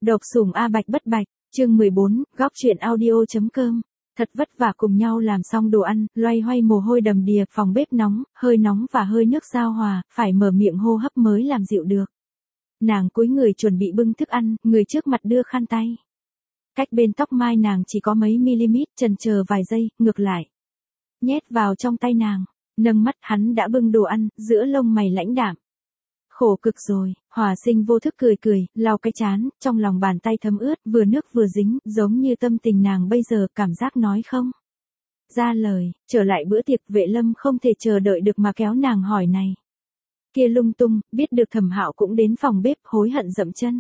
Độc sủng A Bạch bất bạch, chương 14, góc chuyện audio.com. Thật vất vả cùng nhau làm xong đồ ăn, loay hoay mồ hôi đầm đìa, phòng bếp nóng và hơi nước giao hòa, phải mở miệng hô hấp mới làm dịu được. Nàng cúi người chuẩn bị bưng thức ăn, người trước mặt đưa khăn tay. Cách bên tóc mai nàng chỉ có mấy mm, chần chờ vài giây, ngược lại. Nhét vào trong tay nàng, nâng mắt hắn đã bưng đồ ăn, giữa lông mày lãnh đạm. Khổ cực rồi, Hòa Sinh vô thức cười, lau cái trán, trong lòng bàn tay thấm ướt, vừa nước vừa dính, giống như tâm tình nàng bây giờ, cảm giác nói không ra lời. Trở lại bữa tiệc, Vệ Lâm không thể chờ đợi được mà kéo nàng hỏi này kia lung tung, biết được Thẩm Hạo cũng đến phòng bếp, hối hận dậm chân.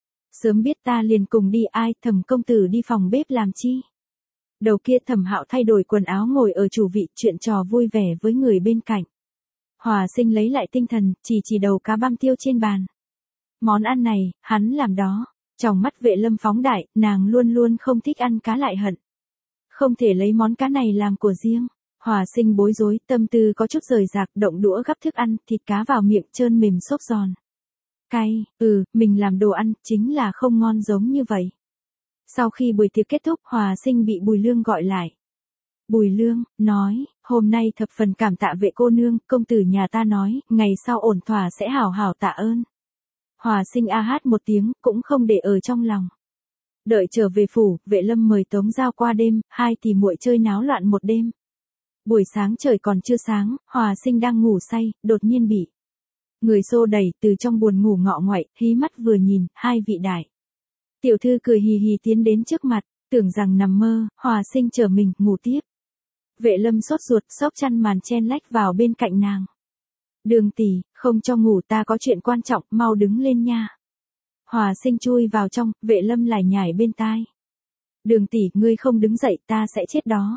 Sớm biết ta liền cùng đi, ai, Thẩm công tử đi phòng bếp làm chi? Đầu kia Thẩm Hạo thay đổi quần áo ngồi ở chủ vị, chuyện trò vui vẻ với người bên cạnh. Hòa Sinh lấy lại tinh thần, chỉ đầu cá băm tiêu trên bàn. Món ăn này, hắn làm đó. Trong mắt Vệ Lâm phóng đại, nàng luôn luôn không thích ăn cá lại hận. Không thể lấy món cá này làm của riêng. Hòa Sinh bối rối, tâm tư có chút rời rạc, động đũa gắp thức ăn, thịt cá vào miệng trơn mềm xốp giòn. Cay, mình làm đồ ăn, chính là không ngon giống như vậy. Sau khi buổi tiệc kết thúc, Hòa Sinh bị Bùi Lương gọi lại. Bùi Lương, nói, hôm nay thập phần cảm tạ Vệ cô nương, công tử nhà ta nói, ngày sau ổn thỏa sẽ hảo hảo tạ ơn. Hòa Sinh a hát một tiếng, cũng không để ở trong lòng. Đợi trở về phủ, Vệ Lâm mời Tống Giao qua đêm, hai tỷ muội chơi náo loạn một đêm. Buổi sáng trời còn chưa sáng, Hòa Sinh đang ngủ say, đột nhiên bị người xô đẩy, từ trong buồn ngủ ngọ nguậy, hí mắt vừa nhìn, hai vị đại tiểu thư cười hì hì tiến đến trước mặt, tưởng rằng nằm mơ. Hòa Sinh trở mình, ngủ tiếp. Vệ Lâm sốt ruột, xốc chăn màn chen lách vào bên cạnh nàng. Đường tỷ, không cho ngủ, ta có chuyện quan trọng, mau đứng lên nha. Hòa Sinh chui vào trong, Vệ Lâm lải nhải bên tai. Đường tỷ, ngươi không đứng dậy, ta sẽ chết đó.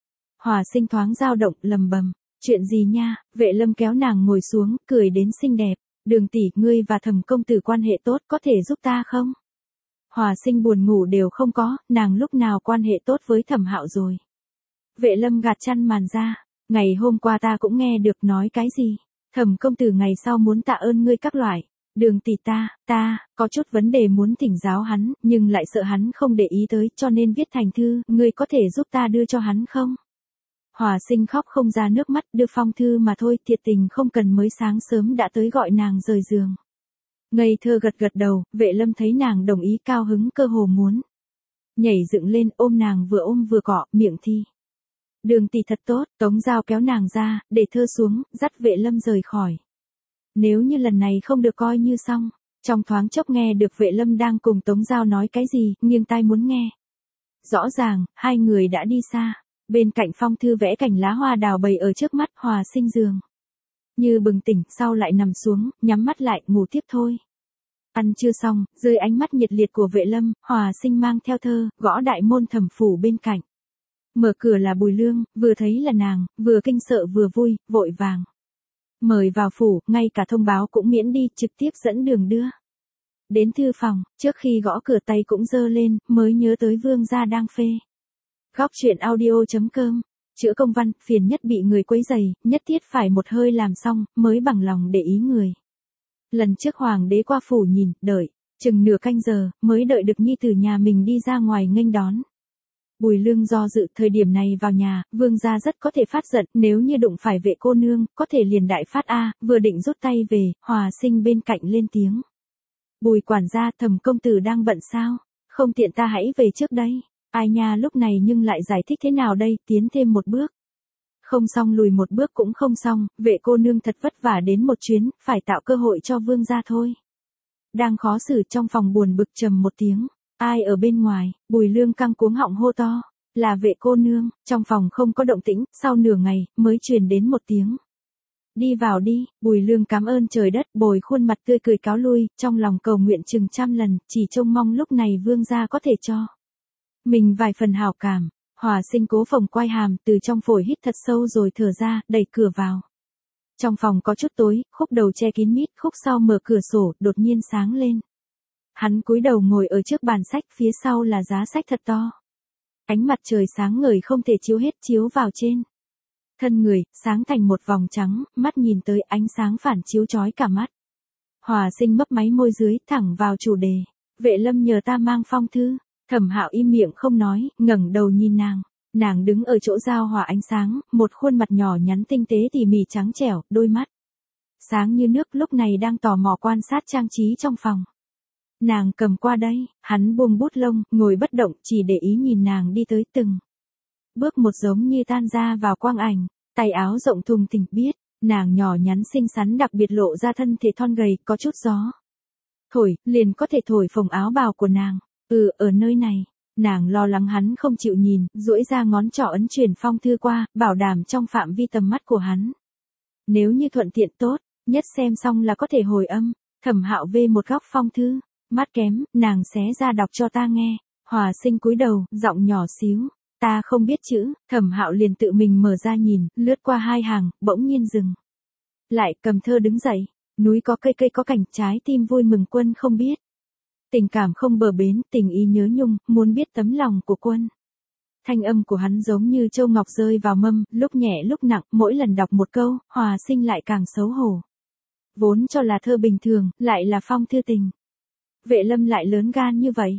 Hòa Sinh thoáng dao động, lầm bầm. Chuyện gì nha? Vệ Lâm kéo nàng ngồi xuống, cười đến xinh đẹp. Đường tỷ, ngươi và Thẩm công tử quan hệ tốt, có thể giúp ta không? Hòa Sinh buồn ngủ đều không có, nàng lúc nào quan hệ tốt với Thẩm Hạo rồi. Vệ Lâm gạt chăn màn ra. Ngày hôm qua ta cũng nghe được, nói cái gì? Thẩm công tử ngày sau muốn tạ ơn ngươi các loại. Đường tỷ, ta có chút vấn đề muốn thỉnh giáo hắn, nhưng lại sợ hắn không để ý tới, cho nên viết thành thư, ngươi có thể giúp ta đưa cho hắn không? Hòa Sinh khóc không ra nước mắt, đưa phong thư mà thôi, thiệt tình không cần mới sáng sớm đã tới gọi nàng rời giường. Ngây thơ gật đầu, Vệ Lâm thấy nàng đồng ý, cao hứng cơ hồ muốn nhảy dựng lên, ôm nàng vừa ôm vừa cọ, miệng thi. Đường tỷ thật tốt. Tống Giao kéo nàng ra, để thơ xuống, dắt Vệ Lâm rời khỏi. Nếu như lần này không được coi như xong. Trong thoáng chốc nghe được Vệ Lâm đang cùng Tống Giao nói cái gì, nghiêng tai muốn nghe. Rõ ràng, hai người đã đi xa. Bên cạnh phong thư vẽ cảnh lá hoa đào bày ở trước mắt. Hòa Sinh giường như bừng tỉnh, sau lại nằm xuống, nhắm mắt lại, ngủ tiếp thôi. Ăn chưa xong, dưới ánh mắt nhiệt liệt của Vệ Lâm, Hòa Sinh mang theo thơ, gõ đại môn Thẩm phủ bên cạnh. Mở cửa là Bùi Lương, vừa thấy là nàng, vừa kinh sợ vừa vui, vội vàng mời vào phủ, ngay cả thông báo cũng miễn đi, trực tiếp dẫn đường đưa đến thư phòng. Trước khi gõ cửa tay cũng giơ lên, mới nhớ tới vương gia đang phê. Góc chuyện audio.com. Chữa công văn, phiền nhất bị người quấy rầy, nhất thiết phải một hơi làm xong, mới bằng lòng để ý người. Lần trước hoàng đế qua phủ nhìn, đợi chừng nửa canh giờ, mới đợi được nhi tử nhà mình đi ra ngoài nghênh đón. Bùi Lương do dự, thời điểm này vào nhà, vương gia rất có thể phát giận, nếu như đụng phải Vệ cô nương, có thể liền đại phát vừa định rút tay về, Hòa Sinh bên cạnh lên tiếng. Bùi quản gia, Thẩm công tử đang bận sao? Không tiện ta hãy về trước đây. Ai nha, lúc này nhưng lại giải thích thế nào đây, tiến thêm một bước. Không xong lùi một bước cũng không xong, Vệ cô nương thật vất vả đến một chuyến, phải tạo cơ hội cho vương gia thôi. Đang khó xử, trong phòng buồn bực trầm một tiếng. Ai ở bên ngoài? Bùi Lương căng cuống họng hô to. Là Vệ cô nương. Trong phòng không có động tĩnh, sau nửa ngày, mới truyền đến một tiếng. Đi vào đi. Bùi Lương cảm ơn trời đất, bồi khuôn mặt tươi cười cáo lui, trong lòng cầu nguyện chừng trăm lần, chỉ trông mong lúc này vương gia có thể cho mình vài phần hảo cảm. Hòa Sinh cố phồng quai hàm, từ trong phổi hít thật sâu rồi thở ra, đẩy cửa vào. Trong phòng có chút tối, khúc đầu che kín mít, khúc sau mở cửa sổ, đột nhiên sáng lên. Hắn cúi đầu ngồi ở trước bàn sách, phía sau là giá sách thật to. Ánh mặt trời sáng ngời không thể chiếu hết, chiếu vào trên thân người, sáng thành một vòng trắng, mắt nhìn tới ánh sáng phản chiếu chói cả mắt. Hòa Sinh mấp máy môi dưới, thẳng vào chủ đề. Vệ Lâm nhờ ta mang phong thư. Thẩm Hạo im miệng không nói, ngẩng đầu nhìn nàng. Nàng đứng ở chỗ giao hòa ánh sáng, một khuôn mặt nhỏ nhắn tinh tế tỉ mỉ trắng trẻo, đôi mắt sáng như nước lúc này đang tò mò quan sát trang trí trong phòng. Nàng cầm qua đây, hắn buông bút lông, ngồi bất động, chỉ để ý nhìn nàng đi tới từng bước một giống như tan ra vào quang ảnh, tay áo rộng thùng thình biết, nàng nhỏ nhắn xinh xắn đặc biệt lộ ra thân thể thon gầy, có chút gió thổi, liền có thể thổi phồng áo bào của nàng. Ở nơi này, nàng lo lắng hắn không chịu nhìn, duỗi ra ngón trỏ ấn chuyển phong thư qua, bảo đảm trong phạm vi tầm mắt của hắn. Nếu như thuận tiện tốt, nhất xem xong là có thể hồi âm. Thẩm Hạo vê một góc phong thư, mắt kém, nàng xé ra đọc cho ta nghe. Hòa Sinh cúi đầu, giọng nhỏ xíu, ta không biết chữ. Thẩm Hạo liền tự mình mở ra nhìn, lướt qua 2 hàng, bỗng nhiên dừng lại, cầm thơ đứng dậy. Núi có cây, cây có cảnh, trái tim vui mừng quân không biết. Tình cảm không bờ bến, tình ý nhớ nhung, muốn biết tấm lòng của quân. Thanh âm của hắn giống như châu ngọc rơi vào mâm, lúc nhẹ lúc nặng, mỗi lần đọc một câu, Hòa Sinh lại càng xấu hổ. Vốn cho là thơ bình thường, lại là phong thư tình. Vệ Lâm lại lớn gan như vậy.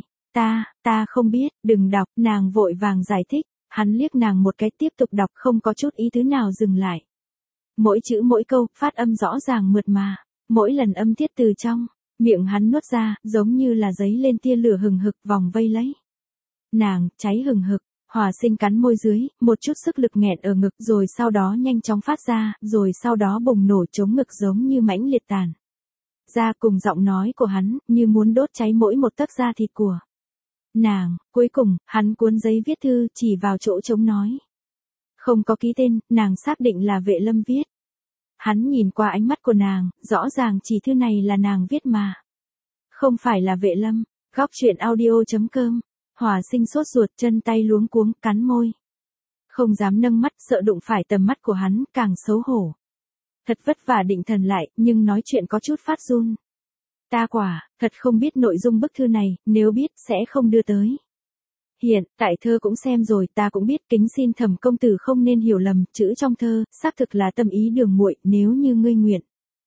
Ta không biết, đừng đọc, nàng vội vàng giải thích. Hắn liếc nàng một cái tiếp tục đọc, không có chút ý tứ nào dừng lại. Mỗi chữ mỗi câu, phát âm rõ ràng mượt mà. Mỗi lần âm tiết từ trong miệng hắn nuốt ra, giống như là giấy lên tia lửa hừng hực vòng vây lấy. Nàng, cháy hừng hực. Hòa Sinh cắn môi dưới, một chút sức lực nghẹn ở ngực, rồi sau đó nhanh chóng phát ra, rồi sau đó bùng nổ chống ngực giống như mãnh liệt tàn ra, cùng giọng nói của hắn, như muốn đốt cháy mỗi một tấc da thịt của nàng. Cuối cùng, hắn cuốn giấy viết thư, chỉ vào chỗ trống nói. Không có ký tên, nàng xác định là Vệ Lâm viết. Hắn nhìn qua ánh mắt của nàng, rõ ràng chỉ thư này là nàng viết mà. Không phải là Vệ Lâm. Góc truyện audio.com. Hòa Sinh sốt ruột, chân tay luống cuống, cắn môi. Không dám nâng mắt, sợ đụng phải tầm mắt của hắn, càng xấu hổ. Thật vất vả định thần lại, nhưng nói chuyện có chút phát run. Ta quả, thật không biết nội dung bức thư này, nếu biết, sẽ không đưa tới. Hiện, tại thơ cũng xem rồi, ta cũng biết, kính xin Thẩm công tử không nên hiểu lầm, chữ trong thơ, xác thực là tâm ý đường muội, nếu như ngươi nguyện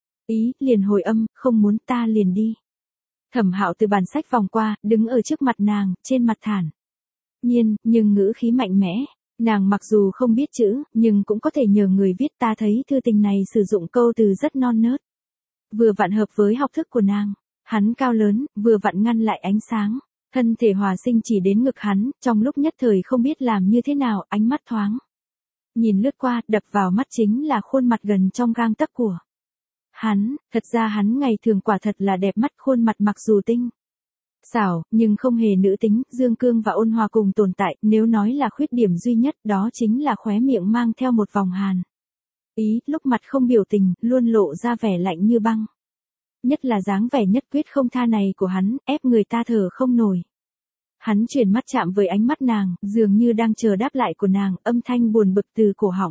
ý, liền hồi âm, không muốn ta liền đi. Thẩm Hạo từ bàn sách vòng qua, đứng ở trước mặt nàng, trên mặt thản nhiên, nhưng ngữ khí mạnh mẽ. Nàng mặc dù không biết chữ, nhưng cũng có thể nhờ người viết. Ta thấy thư tình này sử dụng câu từ rất non nớt, vừa vặn hợp với học thức của nàng. Hắn cao lớn, vừa vặn ngăn lại ánh sáng. Thân thể Hòa Sinh chỉ đến ngực hắn, trong lúc nhất thời không biết làm như thế nào, ánh mắt thoáng nhìn lướt qua, đập vào mắt chính là khuôn mặt gần trong gang tấc của hắn. Thật ra hắn ngày thường quả thật là đẹp mắt, khuôn mặt mặc dù tinh xảo, nhưng không hề nữ tính, dương cương và ôn hòa cùng tồn tại. Nếu nói là khuyết điểm duy nhất, đó chính là khóe miệng mang theo một vòng hàn ý, lúc mặt không biểu tình, luôn lộ ra vẻ lạnh như băng. Nhất là dáng vẻ nhất quyết không tha này của hắn, ép người ta thở không nổi. Hắn chuyển mắt chạm với ánh mắt nàng, dường như đang chờ đáp lại của nàng, âm thanh buồn bực từ cổ họng.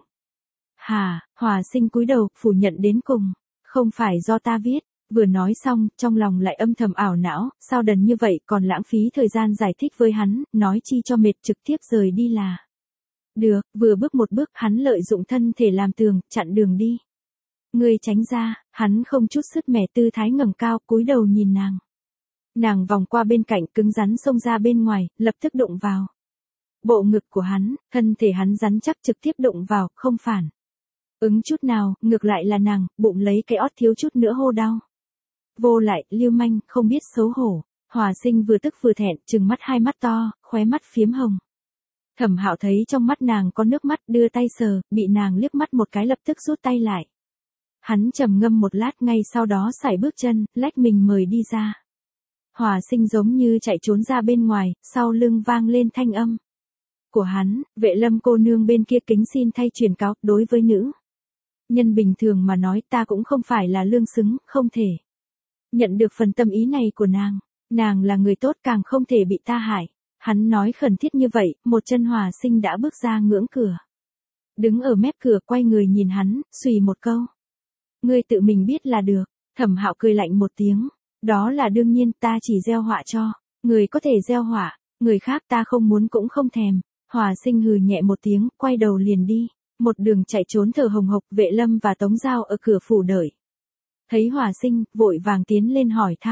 Hòa Sinh cúi đầu, phủ nhận đến cùng. Không phải do ta viết. Vừa nói xong, trong lòng lại âm thầm ảo não, sao đần như vậy, còn lãng phí thời gian giải thích với hắn, nói chi cho mệt, trực tiếp rời đi là được. Vừa bước một bước, hắn lợi dụng thân thể làm tường, chặn đường đi. Ngươi tránh ra. Hắn không chút sứt mẻ, tư thái ngẩng cao, cúi đầu nhìn nàng. Nàng vòng qua bên cạnh, cứng rắn xông ra bên ngoài, lập tức đụng vào bộ ngực của hắn. Thân thể hắn rắn chắc, trực tiếp đụng vào, không phản ứng chút nào, ngược lại là nàng, bụng lấy cái ót thiếu chút nữa hô đau. Vô lại, lưu manh, không biết xấu hổ. Hòa Sinh vừa tức vừa thẹn, trừng mắt hai mắt to, khóe mắt phiếm hồng. Thẩm Hạo thấy trong mắt nàng có nước mắt, đưa tay sờ, bị nàng liếc mắt một cái lập tức rút tay lại. Hắn trầm ngâm một lát, ngay sau đó sải bước chân, lách mình mời đi ra. Hòa Sinh giống như chạy trốn ra bên ngoài, sau lưng vang lên thanh âm của hắn. Vệ Lâm cô nương bên kia kính xin thay truyền cáo, đối với nữ nhân bình thường mà nói, ta cũng không phải là lương xứng, không thể nhận được phần tâm ý này của nàng. Nàng là người tốt, càng không thể bị ta hại. Hắn nói khẩn thiết như vậy, một chân Hòa Sinh đã bước ra ngưỡng cửa. Đứng ở mép cửa, quay người nhìn hắn, xùy một câu. Ngươi tự mình biết là được. Thẩm Hạo cười lạnh một tiếng. Đó là đương nhiên, ta chỉ gieo họa cho người có thể gieo họa, người khác ta không muốn cũng không thèm. Hòa Sinh hừ nhẹ một tiếng, quay đầu liền đi. Một đường chạy trốn thở hồng hộc. Vệ Lâm và Tống Giao ở cửa phủ đợi. Thấy Hòa Sinh, vội vàng tiến lên hỏi thăm.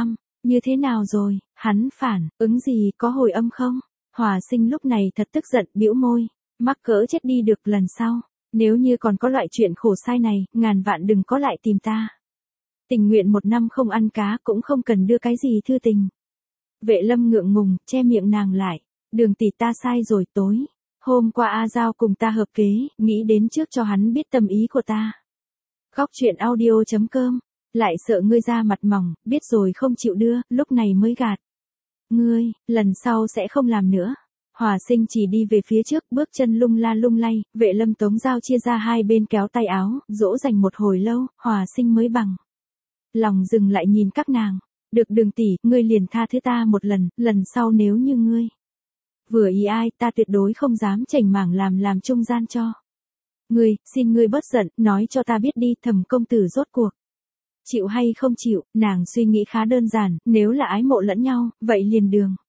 Như thế nào rồi, hắn phản, ứng gì, có hồi âm không? Hòa Sinh lúc này thật tức giận, bĩu môi, mắc cỡ chết đi được lần sau, nếu như còn có loại chuyện khổ sai này, ngàn vạn đừng có lại tìm ta. Tình nguyện 1 năm không ăn cá cũng không cần đưa cái gì thư tình. Vệ Lâm ngượng ngùng, che miệng nàng lại, Đường tỷ ta sai rồi, tối hôm qua A Giao cùng ta hợp kế, nghĩ đến trước cho hắn biết tâm ý của ta. Góc chuyện audio.com, lại sợ ngươi ra mặt mỏng, biết rồi không chịu đưa, lúc này mới gạt. Ngươi, lần sau sẽ không làm nữa. Hòa Sinh chỉ đi về phía trước, bước chân lung la lung lay, Vệ Lâm Tống Giao chia ra hai bên kéo tay áo, dỗ dành một hồi lâu, Hòa Sinh mới bằng lòng dừng lại nhìn các nàng. Được Đường tỷ, ngươi liền tha thứ ta một lần, lần sau nếu như ngươi vừa ý ai, ta tuyệt đối không dám chảnh mảng làm trung gian cho. Ngươi, xin ngươi bớt giận, nói cho ta biết đi, Thẩm công tử rốt cuộc chịu hay không chịu. Nàng suy nghĩ khá đơn giản, nếu là ái mộ lẫn nhau, vậy liền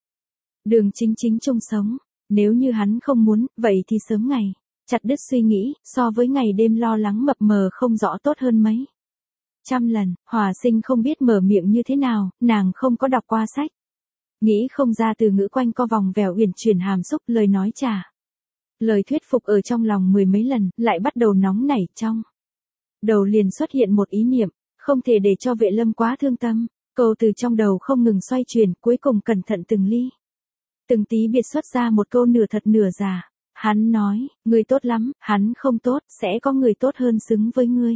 đường chính chung sống. Nếu như hắn không muốn, vậy thì sớm ngày chặt đứt suy nghĩ, so với ngày đêm lo lắng mập mờ không rõ tốt hơn mấy trăm lần. Hòa Sinh không biết mở miệng như thế nào, nàng không có đọc qua sách, nghĩ không ra từ ngữ quanh co vòng vèo uyển chuyển hàm xúc, lời nói trả lời thuyết phục ở trong lòng 10 mấy lần, lại bắt đầu nóng nảy, trong đầu liền xuất hiện một ý niệm, không thể để cho Vệ Lâm quá thương tâm. Câu từ trong đầu không ngừng xoay chuyển, cuối cùng cẩn thận từng ly từng tí biệt xuất ra một câu nửa thật nửa giả. Hắn nói, ngươi tốt lắm, hắn không tốt, sẽ có người tốt hơn xứng với ngươi.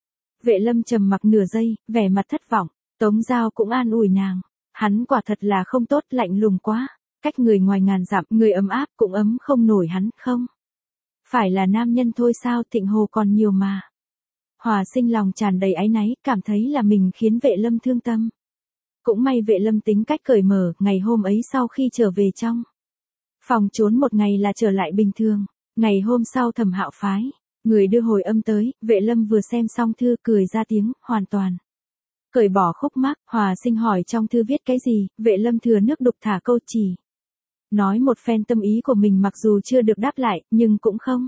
Vệ Lâm trầm mặc nửa giây, vẻ mặt thất vọng. Tống Giao cũng an ủi nàng, hắn quả thật là không tốt, lạnh lùng quá, cách người ngoài ngàn dặm, người ấm áp cũng ấm không nổi hắn, không phải là nam nhân thôi sao, Thịnh Hồ còn nhiều mà. Hòa Sinh lòng tràn đầy áy náy, cảm thấy là mình khiến Vệ Lâm thương tâm. Cũng may Vệ Lâm tính cách cởi mở, ngày hôm ấy sau khi trở về trong phòng trốn một ngày là trở lại bình thường. Ngày hôm sau Thẩm Hạo phái người đưa hồi âm tới, Vệ Lâm vừa xem xong thư cười ra tiếng, hoàn toàn cởi bỏ khúc mắc. Hòa Sinh hỏi trong thư viết cái gì, Vệ Lâm thừa nước đục thả câu, chỉ nói một phen tâm ý của mình, mặc dù chưa được đáp lại, nhưng cũng không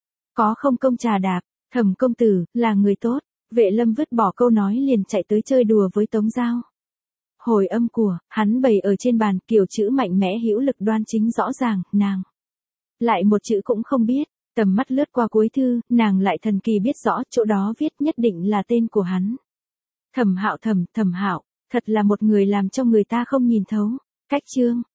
có không công trà đạp. Thẩm công tử là người tốt. Vệ Lâm vứt bỏ câu nói liền chạy tới chơi đùa với Tống Giao. Hồi âm của hắn bày ở trên bàn, kiểu chữ mạnh mẽ hữu lực đoan chính rõ ràng, nàng lại một chữ cũng không biết. Tầm mắt lướt qua cuối thư, nàng lại thần kỳ biết rõ, chỗ đó viết nhất định là tên của hắn. Thẩm Hạo, Thẩm Hạo, thật là một người làm cho người ta không nhìn thấu. Cách chương